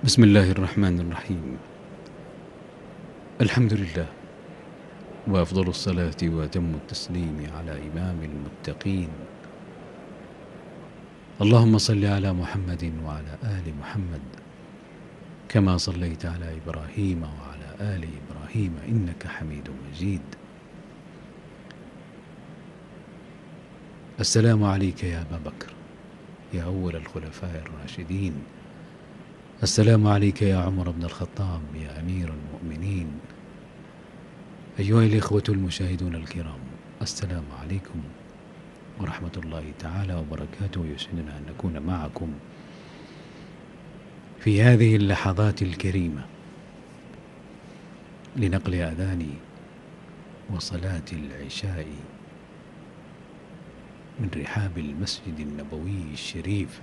بسم الله الرحمن الرحيم. الحمد لله، وأفضل الصلاة وأتم التسليم على إمام المتقين. اللهم صل على محمد وعلى آل محمد كما صليت على إبراهيم وعلى آل إبراهيم إنك حميد مجيد. السلام عليك يا أبا بكر يا أول الخلفاء الراشدين. السلام عليك يا عمر بن الخطاب يا أمير المؤمنين. أيها الإخوة المشاهدون الكرام، السلام عليكم ورحمة الله تعالى وبركاته. يسعدنا أن نكون معكم في هذه اللحظات الكريمة لنقل أذان وصلاة العشاء من رحاب المسجد النبوي الشريف.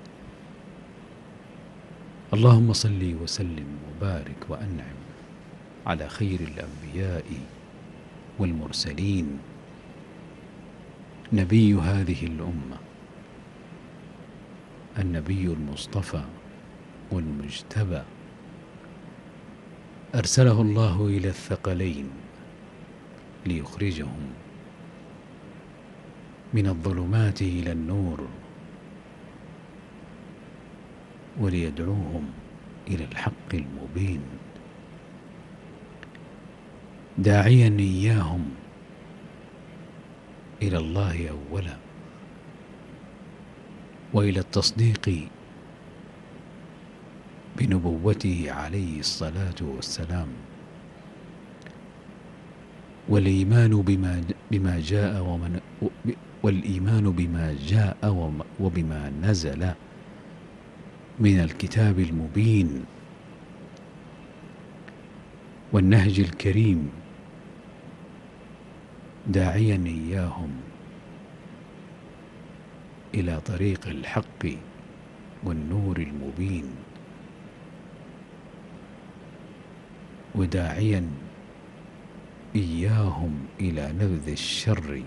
اللهم صل وسلم وبارك وأنعم على خير الأنبياء والمرسلين، نبي هذه الأمة، النبي المصطفى والمجتبى، أرسله الله إلى الثقلين ليخرجهم من الظلمات إلى النور وليدعوهم إلى الحق المبين، داعيا إياهم إلى الله أولا، وإلى التصديق بنبوته عليه الصلاة والسلام، والإيمان بما جاء وبما نزل من الكتاب المبين والنهج الكريم، داعيا إياهم إلى طريق الحق والنور المبين، وداعيا إياهم إلى نبذ الشر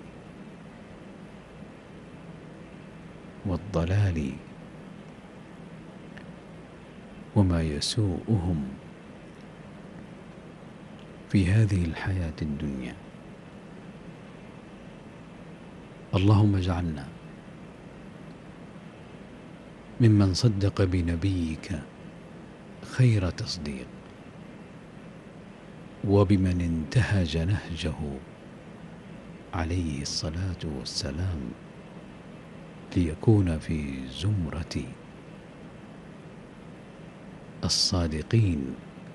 والضلال وما يسوءهم في هذه الحياة الدنيا. اللهم اجعلنا ممن صدق بنبيك خير تصديق، وبمن انتهج نهجه عليه الصلاة والسلام، ليكون في زمرة الصادقين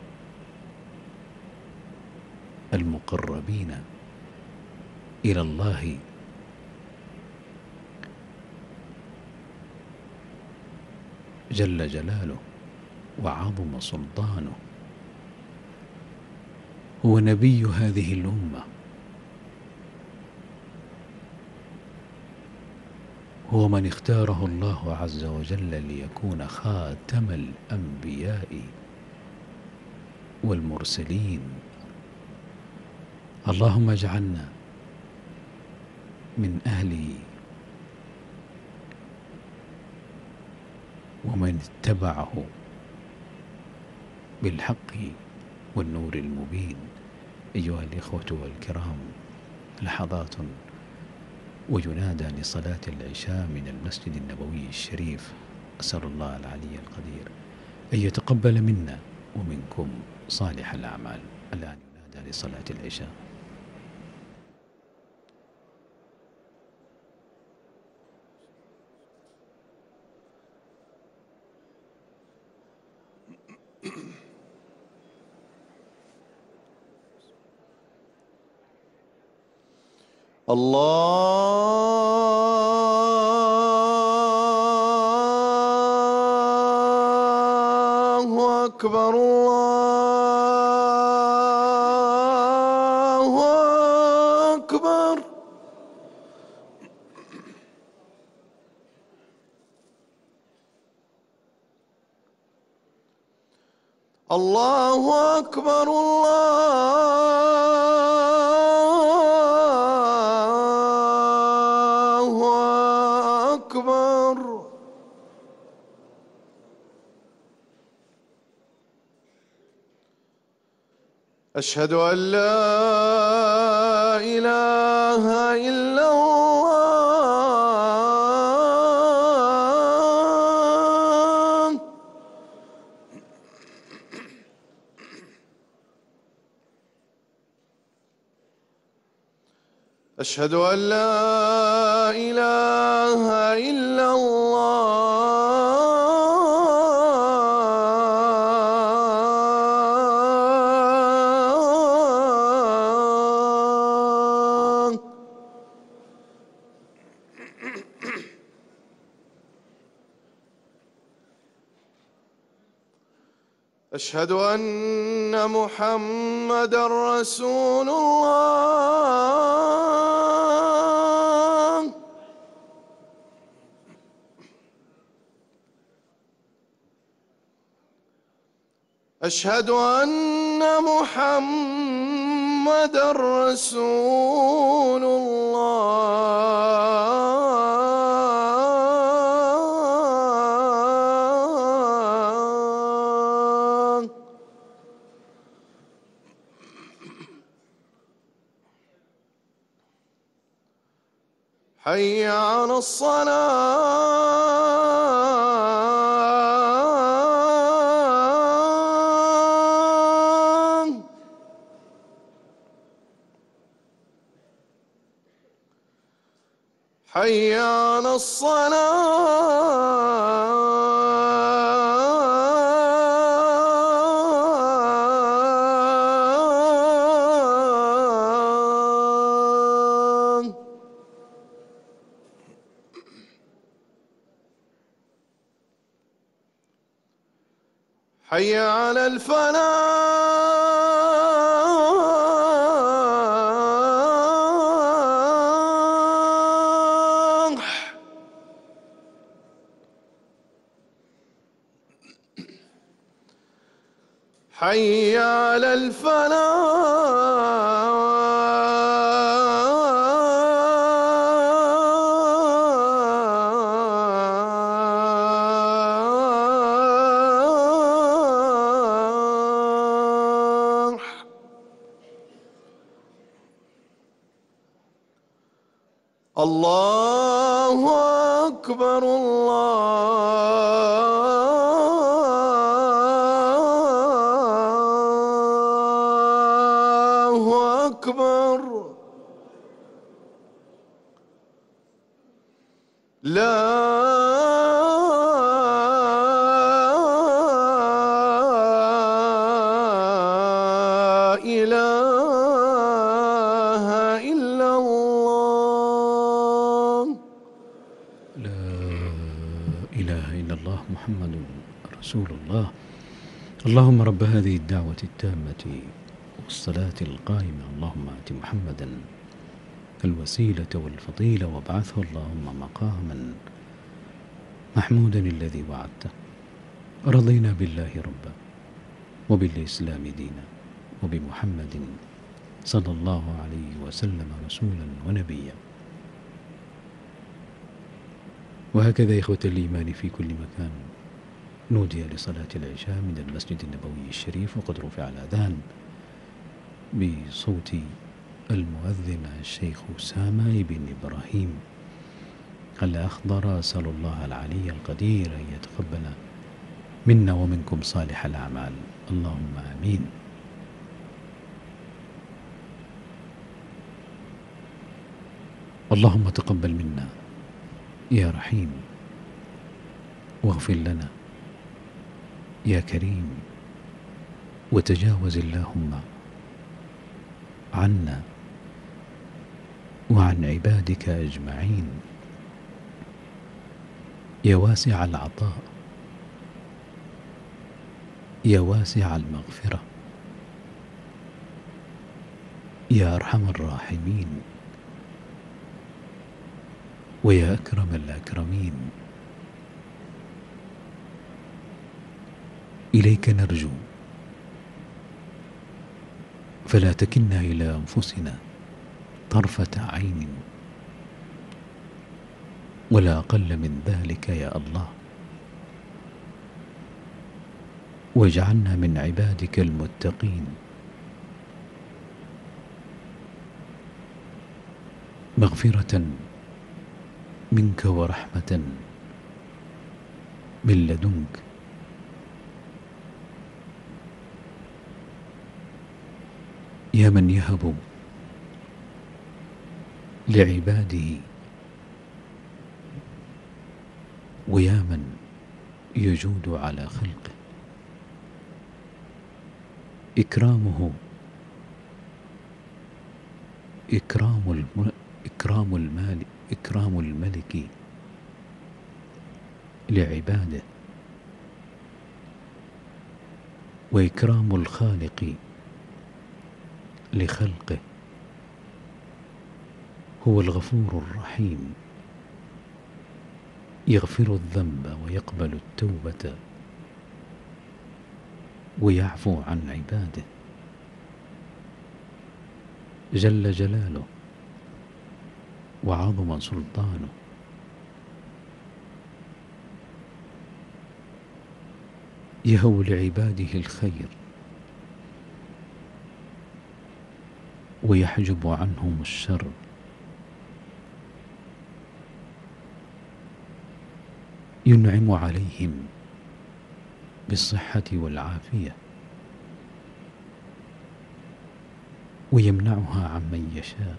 المقربين إلى الله جل جلاله وعظم سلطانه. هو نبي هذه الأمة، هو من اختاره الله عز وجل ليكون خاتم الأنبياء والمرسلين. اللهم اجعلنا من أهله ومن اتبعه بالحق والنور المبين. أيها الإخوة الكرام، لحظات وينادى لصلاة العشاء من المسجد النبوي الشريف. أسأل الله العلي القدير أن يتقبل منا ومنكم صالح الأعمال. الآن ينادى لصلاة العشاء. الله أكبر، الله أكبر. الله أكبر، الله أكبر. أشهد أن لا إله إلا الله. أشهد أن لا إله إلا الله. أشهد أن محمدًا رسول الله. أشهد أن محمدًا رسول الله. حي على الصلاة. حي على الصلاة. حي على الفلاح. حي على الفلاح. الله أكبر الله أكبر. لا إله إلا الله. لا إله إلا الله محمد رسول الله. اللهم رب هذه الدعوة التامة والصلاة القائمة، اللهم آت محمدا الوسيلة والفضيلة وابعثه اللهم مقاما محمودا الذي وعدته. رضينا بالله ربا وبالإسلام دينا وبمحمد صلى الله عليه وسلم رسولا ونبيا. وهكذا إخوة الإيمان في كل مكان نودي لصلاة العشاء من المسجد النبوي الشريف، وقد رفع الأذان بصوت المؤذن الشيخ أسامة بن إبراهيم الأخضر. أسأل الله العلي القدير أن يتقبل منا ومنكم صالح الأعمال، اللهم آمين. اللهم تقبل منا يا رحيم، واغفر لنا يا كريم، وتجاوز اللهم عنا وعن عبادك أجمعين يا واسع العطاء، يا واسع المغفرة، يا أرحم الراحمين، ويا أكرم الأكرمين. إليك نرجو، فلا تكلنا إلى أنفسنا طرفة عين ولا أقل من ذلك يا الله، واجعلنا من عبادك المتقين مغفرة منك ورحمة من لدنك. يا من يهب لعباده، ويا من يجود على خلقه. إكرامه إكرام الملك لعباده، وإكرام الخالق لخلقه. هو الغفور الرحيم، يغفر الذنب ويقبل التوبة ويعفو عن عباده. جل جلاله وعظم سلطانه. يهب لعباده الخير ويحجب عنهم الشر. ينعم عليهم بالصحة والعافية ويمنعها عمن يشاء.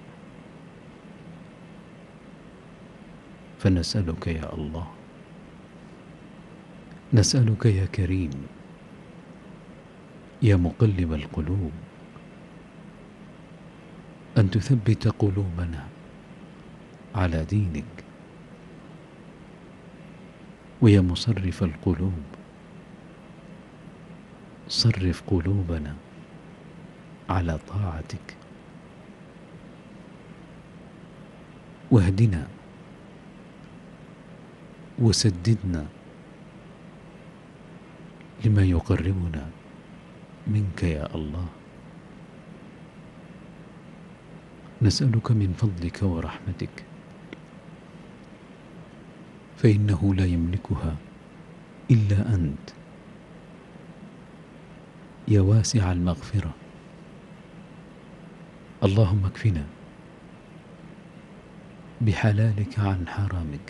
فنسألك يا الله، نسألك يا كريم، يا مقلب القلوب، أن تثبت قلوبنا على دينك. ويا مصرف القلوب، صرف قلوبنا على طاعتك. واهدنا وسددنا لما يقربنا منك يا الله. نسألك من فضلك ورحمتك، فإنه لا يملكها إلا أنت، يا واسع المغفرة. اللهم اكفنا بحلالك عن حرامك،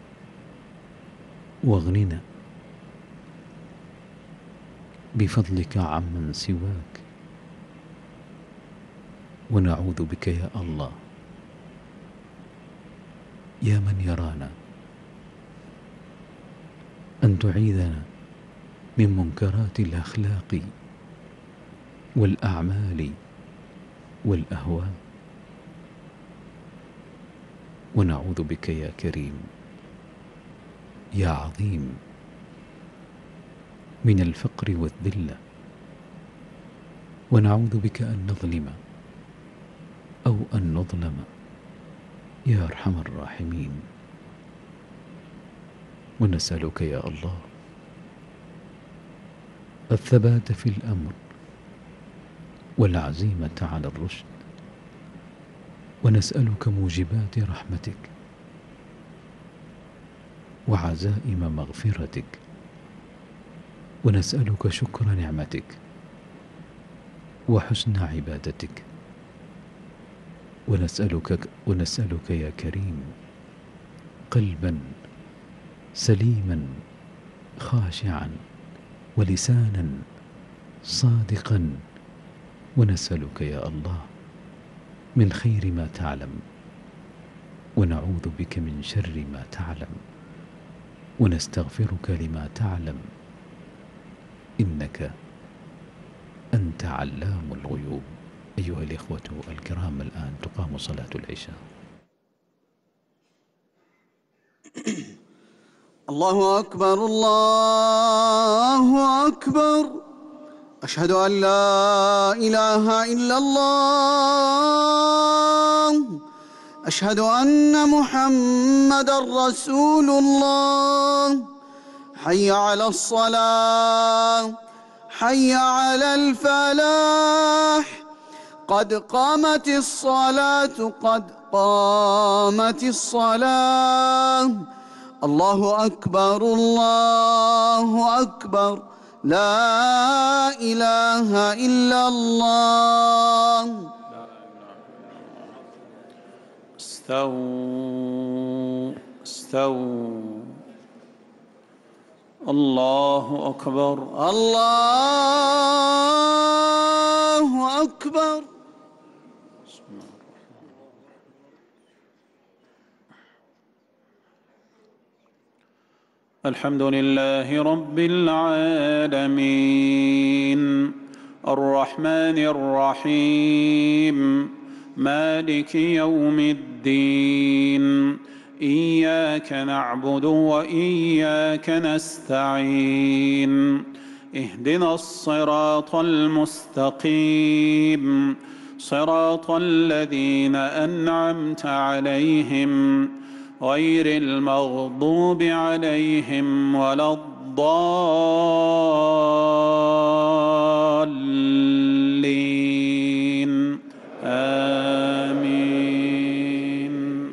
واغننا بفضلك عمن سواك. ونعوذ بك يا الله، يا من يرانا، أن تعيذنا من منكرات الأخلاق والأعمال والأهواء. ونعوذ بك يا كريم، يا عظيم، من الفقر والذلة. ونعوذ بك أن نظلم أو أن نظلم، يا أرحم الراحمين. ونسألك يا الله الثبات في الأمر والعزيمة على الرشد. ونسألك موجبات رحمتك وعزائم مغفرتك. ونسألك شكر نعمتك وحسن عبادتك. ونسألك يا كريم قلبا سليما خاشعا ولسانا صادقا. ونسألك يا الله من خير ما تعلم، ونعوذ بك من شر ما تعلم، ونستغفرك لما تعلم، إنك أنت علام الغيوب. أيها الإخوة الكرام، الآن تقام صلاة العشاء. الله أكبر، الله أكبر. أشهد أن لا إله إلا الله. أشهد أن محمدًا رسول الله. حي على الصلاة، حي على الفلاح. قد قامت الصلاة، قد قامت الصلاة. الله أكبر، الله أكبر. لا إله إلا الله. استووا. الله أكبر. الله أكبر. الحمد لله رب العالمين الرحمن الرحيم مالك يوم الدين إياك نعبد وإياك نستعين اهدنا الصراط المستقيم صراط الذين أنعمت عليهم غير المغضوب عليهم ولا الضالين آمين.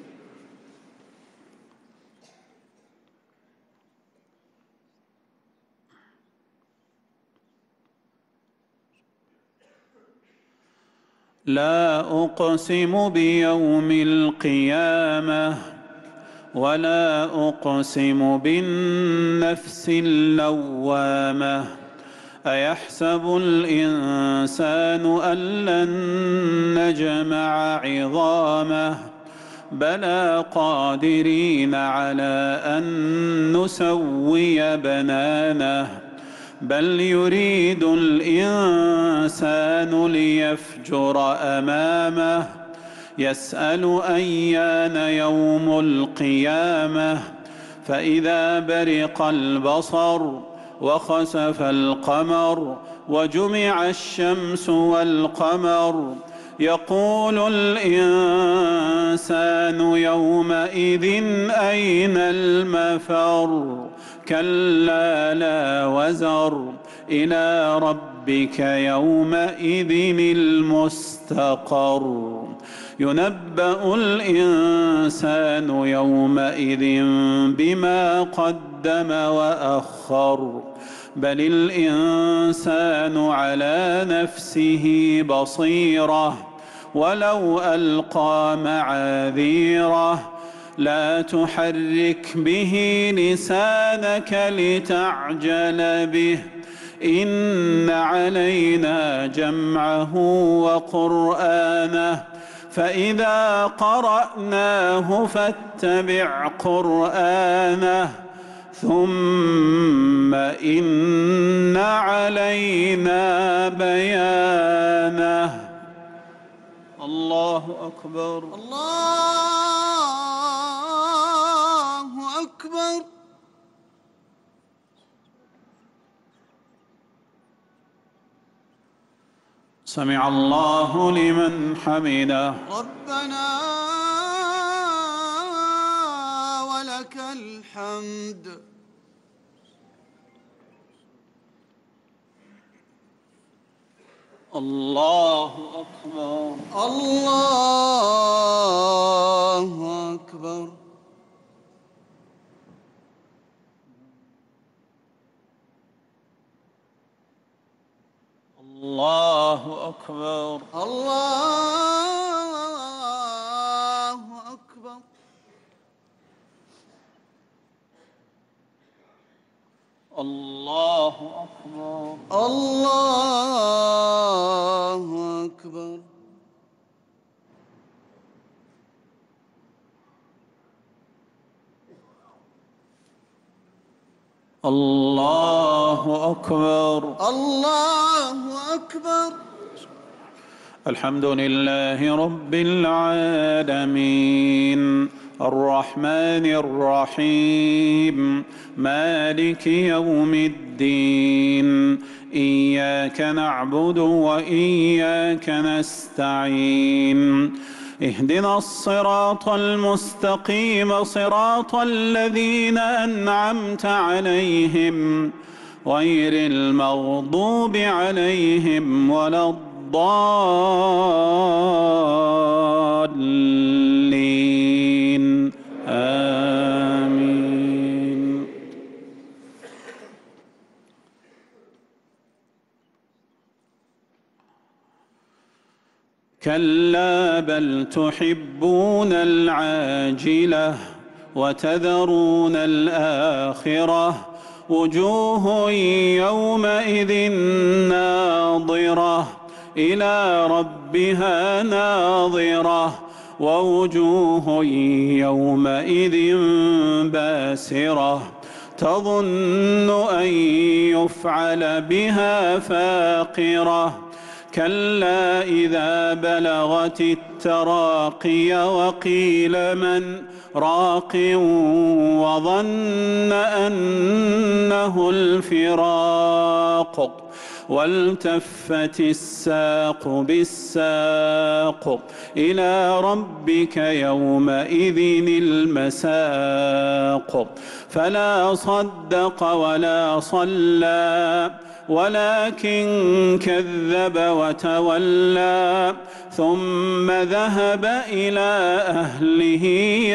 لا أقسم بيوم القيامة ولا أقسم بالنفس اللوامة أيحسب الإنسان أن لن نجمع عظامه بلى قادرين على أن نسوي بنانه بل يريد الإنسان ليفجر أمامه يسأل أيان يوم القيامة فإذا برق البصر وخسف القمر وجمع الشمس والقمر يقول الإنسان يومئذ أين المفر كلا لا وزر إلى ربك يومئذ المستقر ينبأ الإنسان يومئذ بما قدم وأخر بل الإنسان على نفسه بصيرة ولو ألقى معاذيره لا تحرك به لسانك لتعجل به إن علينا جمعه وقرآنه فإذا قرأناه فاتبع قرآنه ثم إن علينا بيانه. الله أكبر. الله أكبر. سمع الله لمن حمده. ربنا ولك الحمد. الله أكبر. الله أكبر. الله أكبر. الله أكبر. الله أكبر. الله أكبر. الله أكبر. الله أكبر. الحمد لله رب العالمين الرحمن الرحيم مالك يوم الدين إياك نعبد وإياك نستعين اهدنا الصراط المستقيم صراط الذين أنعمت عليهم غير المغضوب عليهم ولا الضالين آمين. كلا كلا بل تحبون العاجلة وتذرون الآخرة وجوه يومئذ ناظرة إلى ربها ناظرة ووجوه يومئذ باسرة تظن أن يفعل بها فاقرة كلا إذا بلغت التراقي وقيل من راق وظن أنه الفراق والتفت الساق بالساق إلى ربك يومئذ المساق فلا صدق ولا صلى ولكن كذب وتولى ثم ذهب إلى أهله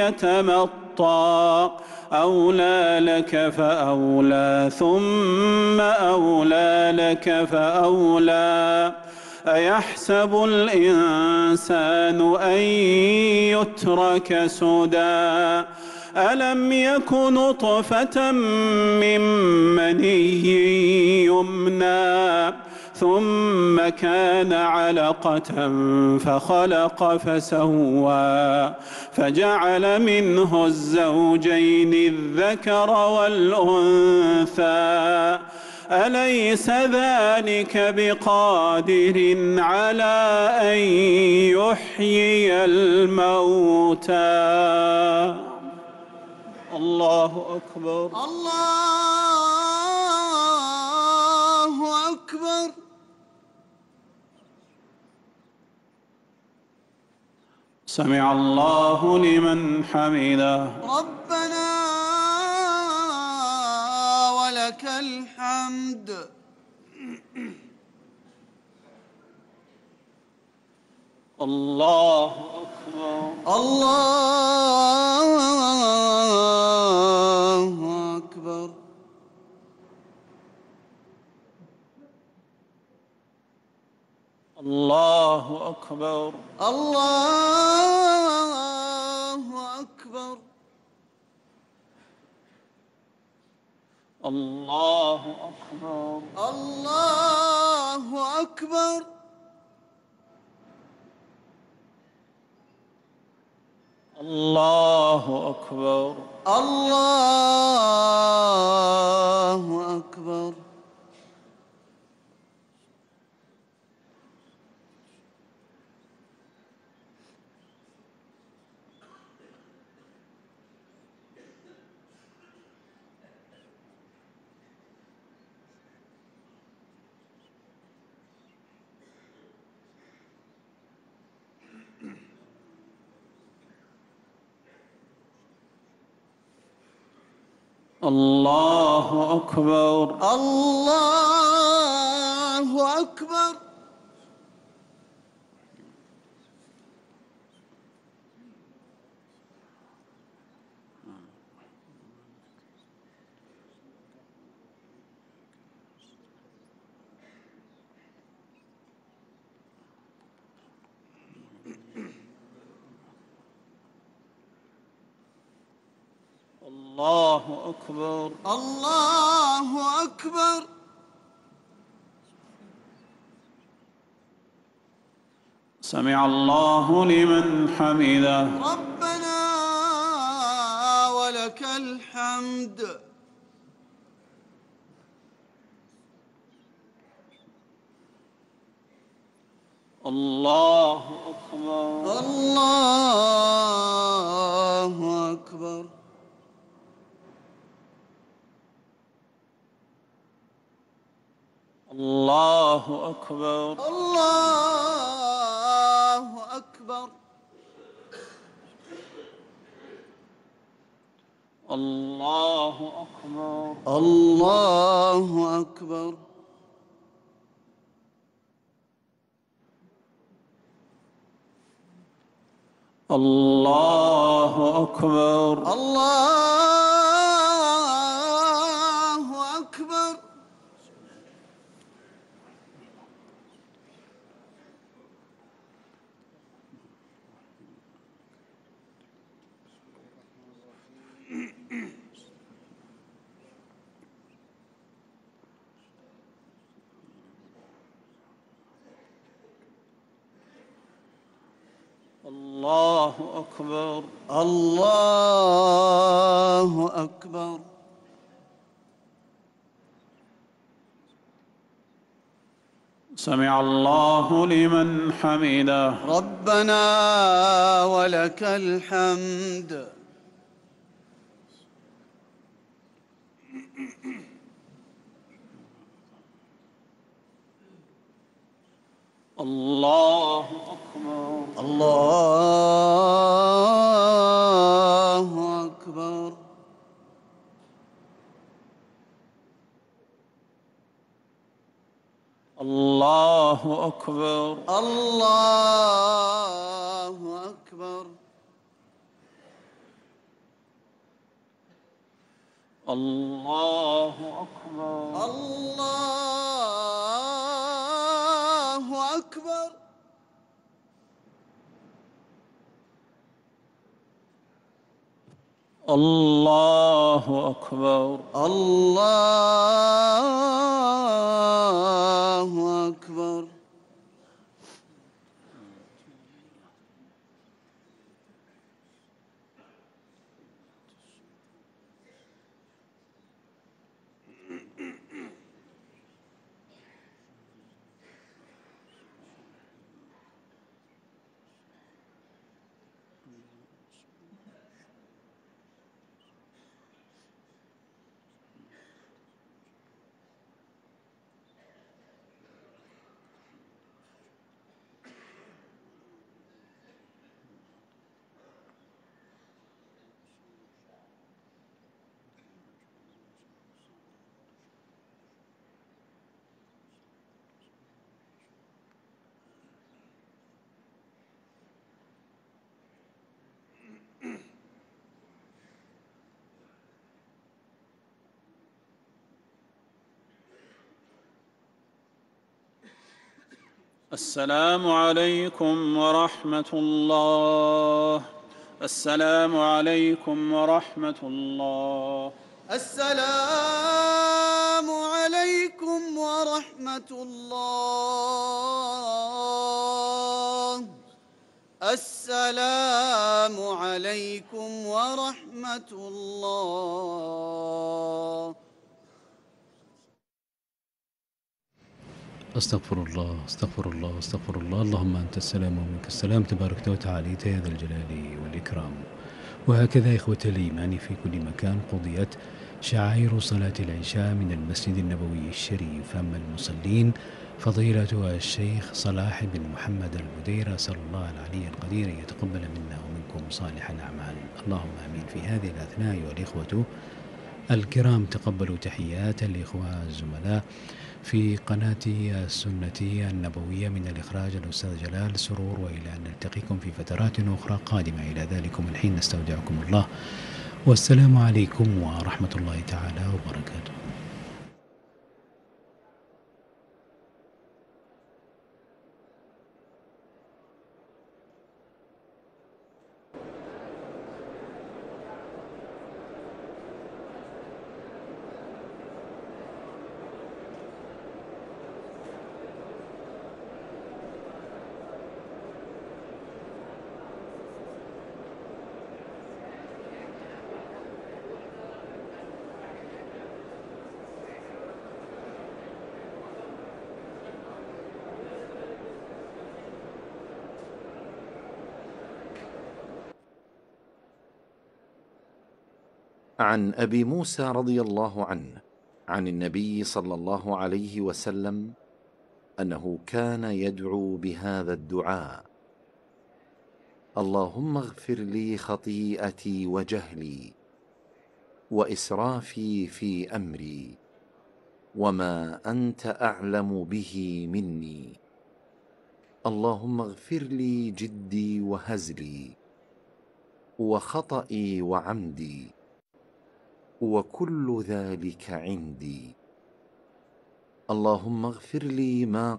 يتمطى أولى لك فأولى ثم أولى لك فأولى أيحسب الإنسان أن يترك سدى ألم يك نطفة من مني يمنى ثم كان علقة فخلق فسوى فجعل منه الزوجين الذكر والأنثى أليس ذلك بقادر على أن يحيي الموتى الله أكبر الله أكبر سمع الله لمن حمده ربنا ولك الحمد الله أكبر الله أكبر الله أكبر الله أكبر الله أكبر الله أكبر الله أكبر الله أكبر الله أكبر الله أكبر الله أكبر الله أكبر سمع الله لمن حمده ربنا ولك الحمد الله أكبر الله أكبر الله أكبر الله أكبر الله أكبر الله أكبر الله أكبر الله أكبر الله أكبر. الله أكبر. سمع الله لمن حمده. ربنا ولك الحمد. الله أكبر. الله أكبر. الله أكبر. الله أكبر. الله أكبر. الله أكبر. الله أكبر. الله أكبر. السلام عليكم ورحمة الله. السلام عليكم ورحمة الله. السلام عليكم ورحمة الله. السلام عليكم ورحمة الله. أستغفر الله أستغفر الله أستغفر الله. اللهم أنت السلام ومنك السلام، تباركت وتعاليت يا ذا الجلال والإكرام. وهكذا إخوة الإيمان في كل مكان قضيت شعائر صلاة العشاء من المسجد النبوي الشريف. أما المصلين فضيلة الشيخ صلاح بن محمد البدير، أسأل الله العلي القدير أن يتقبل منا ومنكم صالح الأعمال، اللهم آمين. في هذه الأثناء أيها الإخوة الكرام، تقبلوا تحيات الإخوة الزملاء في قناة السنة النبوية من الإخراج الأستاذ جلال سرور، وإلى أن نلتقيكم في فترات أخرى قادمة. إلى ذلكم الحين نستودعكم الله، والسلام عليكم ورحمة الله تعالى وبركاته. عن أبي موسى رضي الله عنه عن النبي صلى الله عليه وسلم أنه كان يدعو بهذا الدعاء: اللهم اغفر لي خطيئتي وجهلي وإسرافي في أمري وما أنت أعلم به مني، اللهم اغفر لي جدي وهزلي وخطئي وعمدي وكل ذلك عندي، اللهم اغفر لي ما